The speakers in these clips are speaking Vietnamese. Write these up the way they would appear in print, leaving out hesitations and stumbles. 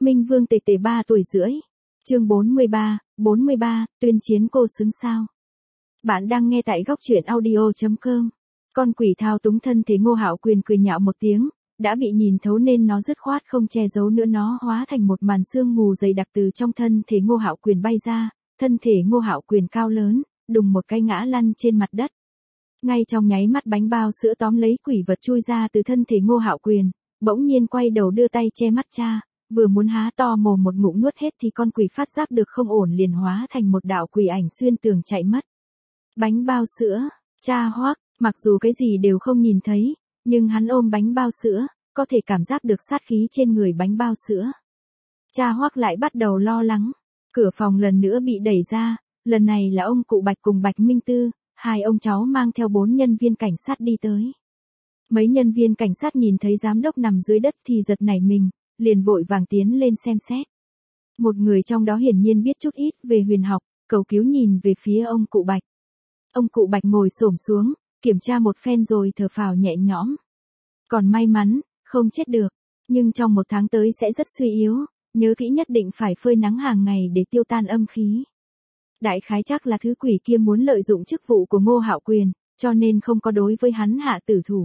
Minh Vương Tề Tề 3 tuổi rưỡi. Chương 43, tuyên chiến cô xứng sao. Bạn đang nghe tại góc truyện audio.com. Con quỷ thao túng thân thể Ngô Hạo Quyền cười nhạo một tiếng, đã bị nhìn thấu nên nó dứt khoát không che giấu nữa, nó hóa thành một màn sương mù dày đặc từ trong thân thể Ngô Hạo Quyền bay ra, thân thể Ngô Hạo Quyền cao lớn, đùng một cái ngã lăn trên mặt đất. Ngay trong nháy mắt bánh bao sữa tóm lấy quỷ vật chui ra từ thân thể Ngô Hạo Quyền, bỗng nhiên quay đầu đưa tay che mắt cha, vừa muốn há to mồm một ngụm nuốt hết thì con quỷ phát giác được không ổn liền hóa thành một đạo quỷ ảnh xuyên tường chạy mất. Bánh bao sữa, cha Hoắc, mặc dù cái gì đều không nhìn thấy, nhưng hắn ôm bánh bao sữa, có thể cảm giác được sát khí trên người bánh bao sữa. Cha Hoắc lại bắt đầu lo lắng. Cửa phòng lần nữa bị đẩy ra, lần này là ông cụ Bạch cùng Bạch Minh Tư, hai ông cháu mang theo 4 nhân viên cảnh sát đi tới. Mấy nhân viên cảnh sát nhìn thấy giám đốc nằm dưới đất thì giật nảy mình, liền vội vàng tiến lên xem xét. Một người trong đó hiển nhiên biết chút ít về huyền học, cầu cứu nhìn về phía ông cụ Bạch. Ông cụ Bạch ngồi xổm xuống, kiểm tra một phen rồi thở phào nhẹ nhõm. Còn may mắn, không chết được, nhưng trong 1 tháng tới sẽ rất suy yếu, nhớ kỹ nhất định phải phơi nắng hàng ngày để tiêu tan âm khí. Đại khái chắc là thứ quỷ kia muốn lợi dụng chức vụ của Ngô Hạo Quyền, cho nên không có đối với hắn hạ tử thủ.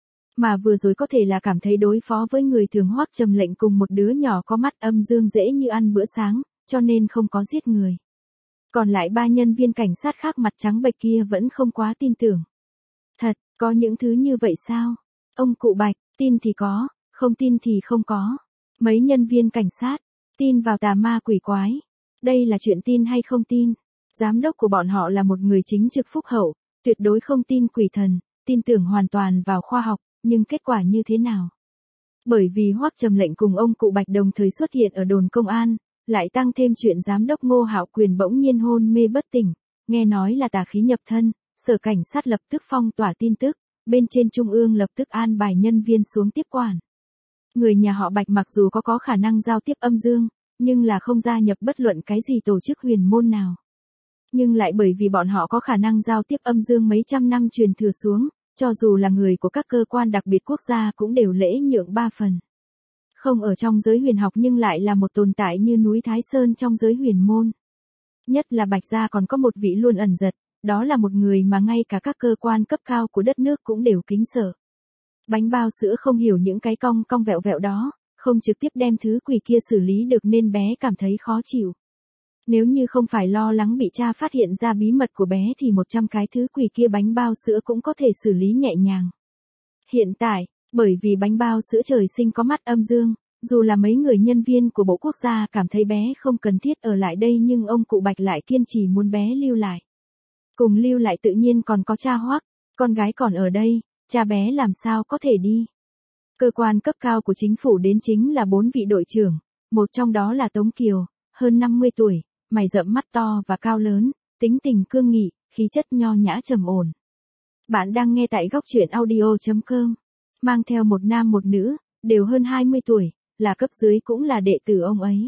Mà vừa rồi có thể là cảm thấy đối phó với người thường Hoắc Trầm Lệnh cùng một đứa nhỏ có mắt âm dương dễ như ăn bữa sáng, cho nên không có giết người. Còn lại 3 nhân viên cảnh sát khác mặt trắng bệch kia vẫn không quá tin tưởng. Thật, có những thứ như vậy sao? Ông cụ Bạch, tin thì có, không tin thì không có. Mấy nhân viên cảnh sát, tin vào tà ma quỷ quái. Đây là chuyện tin hay không tin? Giám đốc của bọn họ là một người chính trực phúc hậu, tuyệt đối không tin quỷ thần, tin tưởng hoàn toàn vào khoa học, nhưng kết quả như thế nào? Bởi vì Hoắc Trầm Lệnh cùng ông cụ Bạch đồng thời xuất hiện ở đồn công an, lại tăng thêm chuyện giám đốc Ngô Hạo Quyền bỗng nhiên hôn mê bất tỉnh, nghe nói là tà khí nhập thân, sở cảnh sát lập tức phong tỏa tin tức, bên trên trung ương lập tức an bài nhân viên xuống tiếp quản. Người nhà họ Bạch mặc dù có khả năng giao tiếp âm dương, nhưng là không gia nhập bất luận cái gì tổ chức huyền môn nào. Nhưng lại bởi vì bọn họ có khả năng giao tiếp âm dương mấy trăm năm truyền thừa xuống, cho dù là người của các cơ quan đặc biệt quốc gia cũng đều lễ nhượng 3 phần. Không ở trong giới huyền học nhưng lại là một tồn tại như núi Thái Sơn trong giới huyền môn. Nhất là Bạch gia còn có một vị luôn ẩn giật, đó là một người mà ngay cả các cơ quan cấp cao của đất nước cũng đều kính sợ. Bánh bao sữa không hiểu những cái cong cong vẹo vẹo đó, không trực tiếp đem thứ quỷ kia xử lý được nên bé cảm thấy khó chịu. Nếu như không phải lo lắng bị cha phát hiện ra bí mật của bé thì 100 cái thứ quỷ kia bánh bao sữa cũng có thể xử lý nhẹ nhàng. Hiện tại, bởi vì bánh bao sữa trời sinh có mắt âm dương, dù là mấy người nhân viên của Bộ Quốc gia cảm thấy bé không cần thiết ở lại đây nhưng ông cụ Bạch lại kiên trì muốn bé lưu lại. Cùng lưu lại tự nhiên còn có cha Hoắc, con gái còn ở đây, cha bé làm sao có thể đi. Cơ quan cấp cao của chính phủ đến chính là 4 vị đội trưởng, một trong đó là Tống Kiều, hơn 50 tuổi, mày rậm mắt to và cao lớn, tính tình cương nghị, khí chất nho nhã trầm ổn. Bạn đang nghe tại góc truyện audio.com, mang theo một nam một nữ, đều hơn 20 tuổi, là cấp dưới cũng là đệ tử ông ấy.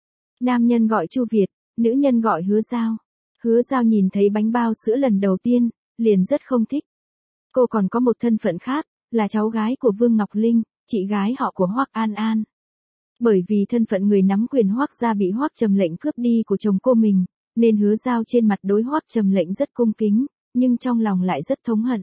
Nam nhân gọi Chu Việt, nữ nhân gọi Hứa Giao. Hứa Giao nhìn thấy bánh bao sữa lần đầu tiên, liền rất không thích. Cô còn có một thân phận khác, là cháu gái của Vương Ngọc Linh, chị gái họ của Hoắc An An. Bởi vì thân phận người nắm quyền Hoắc gia bị Hoắc Trầm Lệnh cướp đi của chồng cô mình, nên Hứa Giao trên mặt đối Hoắc Trầm Lệnh rất cung kính, nhưng trong lòng lại rất thống hận.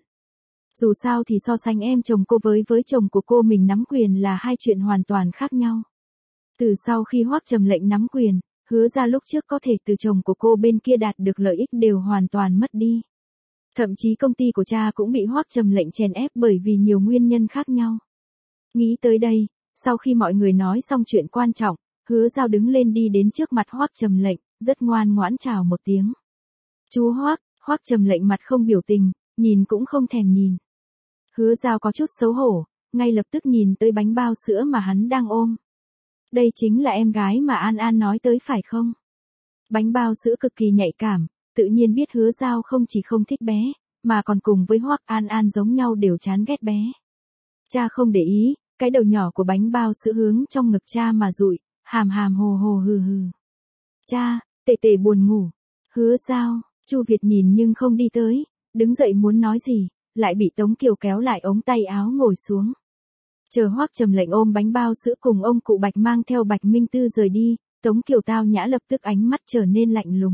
Dù sao thì so sánh em chồng cô với chồng của cô mình nắm quyền là hai chuyện hoàn toàn khác nhau. Từ sau khi Hoắc Trầm Lệnh nắm quyền, Hứa Ra lúc trước có thể từ chồng của cô bên kia đạt được lợi ích đều hoàn toàn mất đi. Thậm chí công ty của cha cũng bị Hoắc Trầm Lệnh chèn ép bởi vì nhiều nguyên nhân khác nhau. Nghĩ tới đây, sau khi mọi người nói xong chuyện quan trọng, Hứa Giao đứng lên đi đến trước mặt Hoắc Trầm Lệnh, rất ngoan ngoãn chào một tiếng. Chú Hoắc, Hoắc Trầm Lệnh mặt không biểu tình, nhìn cũng không thèm nhìn. Hứa Giao có chút xấu hổ, ngay lập tức nhìn tới bánh bao sữa mà hắn đang ôm. Đây chính là em gái mà An An nói tới phải không? Bánh bao sữa cực kỳ nhạy cảm, tự nhiên biết Hứa Giao không chỉ không thích bé, mà còn cùng với Hoắc An An giống nhau đều chán ghét bé. Cha không để ý, cái đầu nhỏ của bánh bao sữa hướng trong ngực cha mà dụi, hàm hàm hồ hồ hừ hừ. Cha, Tề Tề buồn ngủ. Hứa Giao, Chu Việt nhìn nhưng không đi tới, đứng dậy muốn nói gì, lại bị Tống Kiều kéo lại ống tay áo ngồi xuống. Chờ Hoắc Trầm Lệnh ôm bánh bao sữa cùng ông cụ Bạch mang theo Bạch Minh Tư rời đi, Tống Kiều tao nhã lập tức ánh mắt trở nên lạnh lùng.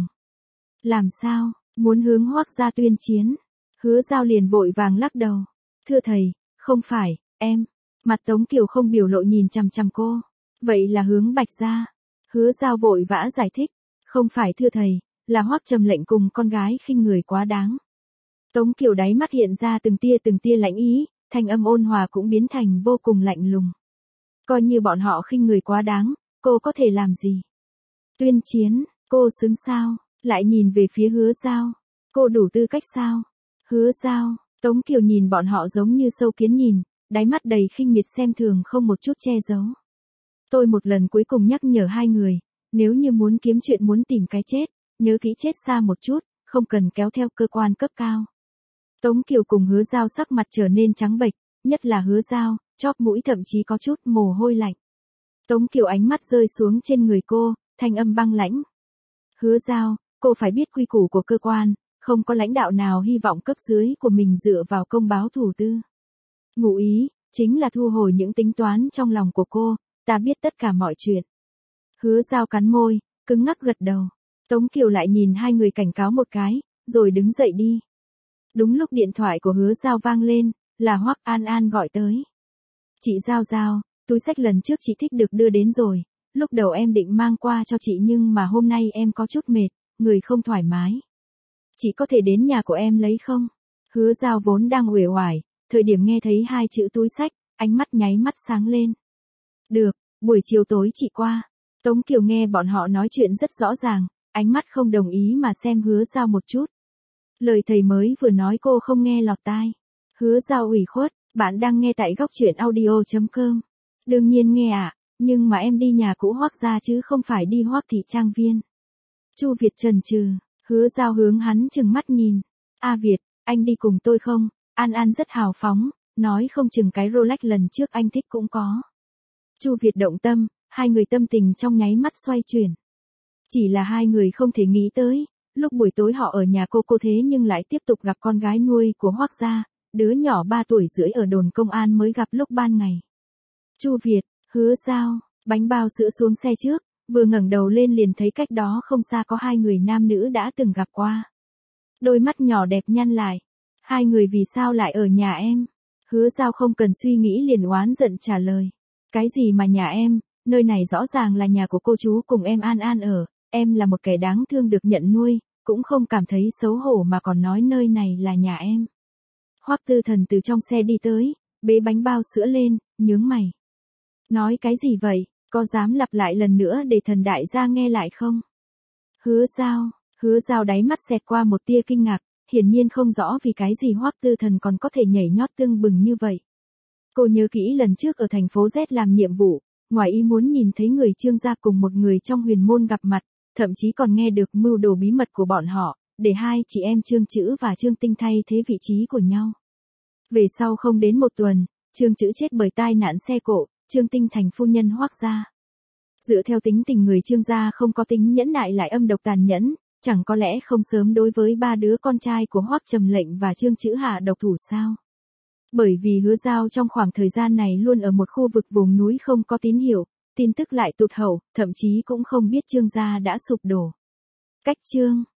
Làm sao, muốn hướng Hoắc gia tuyên chiến? Hứa Giao liền vội vàng lắc đầu. Thưa thầy, không phải, em. Mặt Tống Kiều không biểu lộ nhìn chằm chằm cô. Vậy là hướng Bạch gia. Hứa Giao vội vã giải thích. Không phải thưa thầy, là Hoắc Trầm Lệnh cùng con gái khinh người quá đáng. Tống Kiều đáy mắt hiện ra từng tia lãnh ý, thanh âm ôn hòa cũng biến thành vô cùng lạnh lùng. Coi như bọn họ khinh người quá đáng, cô có thể làm gì? Tuyên chiến, cô xứng sao? Lại nhìn về phía Hứa Giao. Cô đủ tư cách sao? Hứa Giao, Tống Kiều nhìn bọn họ giống như sâu kiến nhìn, đáy mắt đầy khinh miệt xem thường không một chút che giấu. Tôi một lần cuối cùng nhắc nhở hai người, nếu như muốn kiếm chuyện muốn tìm cái chết, nhớ kỹ chết xa một chút, không cần kéo theo cơ quan cấp cao. Tống Kiều cùng Hứa Giao sắc mặt trở nên trắng bệch, nhất là Hứa Giao, chóp mũi thậm chí có chút mồ hôi lạnh. Tống Kiều ánh mắt rơi xuống trên người cô, thanh âm băng lãnh. Hứa Giao, cô phải biết quy củ của cơ quan, không có lãnh đạo nào hy vọng cấp dưới của mình dựa vào công báo thủ tư. Ngụ ý, chính là thu hồi những tính toán trong lòng của cô, ta biết tất cả mọi chuyện. Hứa Giao cắn môi, cứng ngắc gật đầu. Tống Kiều lại nhìn hai người cảnh cáo một cái, rồi đứng dậy đi. Đúng lúc điện thoại của Hứa Giao vang lên, là Hoắc An An gọi tới. Chị Giao Giao, túi xách lần trước chị thích được đưa đến rồi, lúc đầu em định mang qua cho chị nhưng mà hôm nay em có chút mệt, người không thoải mái. Chị có thể đến nhà của em lấy không? Hứa Giao vốn đang uể oải, thời điểm nghe thấy hai chữ túi xách, ánh mắt nháy mắt sáng lên. Được, buổi chiều tối chị qua. Tống Kiều nghe bọn họ nói chuyện rất rõ ràng, ánh mắt không đồng ý mà xem Hứa Giao một chút. Lời thầy mới vừa nói cô không nghe lọt tai. Hứa Giao ủy khuất, bạn đang nghe tại góc truyện audio.com. Đương nhiên nghe ạ, nhưng mà em đi nhà cũ Hoắc gia chứ không phải đi Hoắc thị trang viên. Chu Việt chần chừ, Hứa Giao hướng hắn chừng mắt nhìn. A Việt, anh đi cùng tôi không? An An rất hào phóng, nói không chừng cái Rolex lần trước anh thích cũng có. Chu Việt động tâm, hai người tâm tình trong nháy mắt xoay chuyển. Chỉ là hai người không thể nghĩ tới, lúc buổi tối họ ở nhà cô thế nhưng lại tiếp tục gặp con gái nuôi của Hoắc gia, đứa nhỏ 3 tuổi rưỡi ở đồn công an mới gặp lúc ban ngày. Chu Việt, Hứa Giao, bánh bao sữa xuống xe trước, vừa ngẩng đầu lên liền thấy cách đó không xa có hai người nam nữ đã từng gặp qua. Đôi mắt nhỏ đẹp nhăn lại. Hai người vì sao lại ở nhà em? Hứa Giao không cần suy nghĩ liền oán giận trả lời. Cái gì mà nhà em, nơi này rõ ràng là nhà của cô chú cùng em An An ở, em là một kẻ đáng thương được nhận nuôi, cũng không cảm thấy xấu hổ mà còn nói nơi này là nhà em. Hoắc Tư Thần từ trong xe đi tới, bế bánh bao sữa lên, nhướng mày. Nói cái gì vậy, có dám lặp lại lần nữa để thần đại gia nghe lại không? Hứa Giao đáy mắt xẹt qua một tia kinh ngạc, hiển nhiên không rõ vì cái gì Hoắc Tư Thần còn có thể nhảy nhót tưng bừng như vậy. Cô nhớ kỹ lần trước ở thành phố Z làm nhiệm vụ, ngoài ý muốn nhìn thấy người Trương gia cùng một người trong huyền môn gặp mặt, thậm chí còn nghe được mưu đồ bí mật của bọn họ, để hai chị em Trương Chữ và Trương Tinh thay thế vị trí của nhau. Về sau không đến một tuần, Trương Chữ chết bởi tai nạn xe cộ, Trương Tinh thành phu nhân Hoắc gia. Dựa theo tính tình người Trương gia không có tính nhẫn nại lại âm độc tàn nhẫn, chẳng có lẽ không sớm đối với ba đứa con trai của Hoắc Trầm Lệnh và Trương Chữ hạ độc thủ sao? Bởi vì Hứa Giao trong khoảng thời gian này luôn ở một khu vực vùng núi không có tín hiệu, tin tức lại tụt hậu, thậm chí cũng không biết Trương gia đã sụp đổ. Cách chương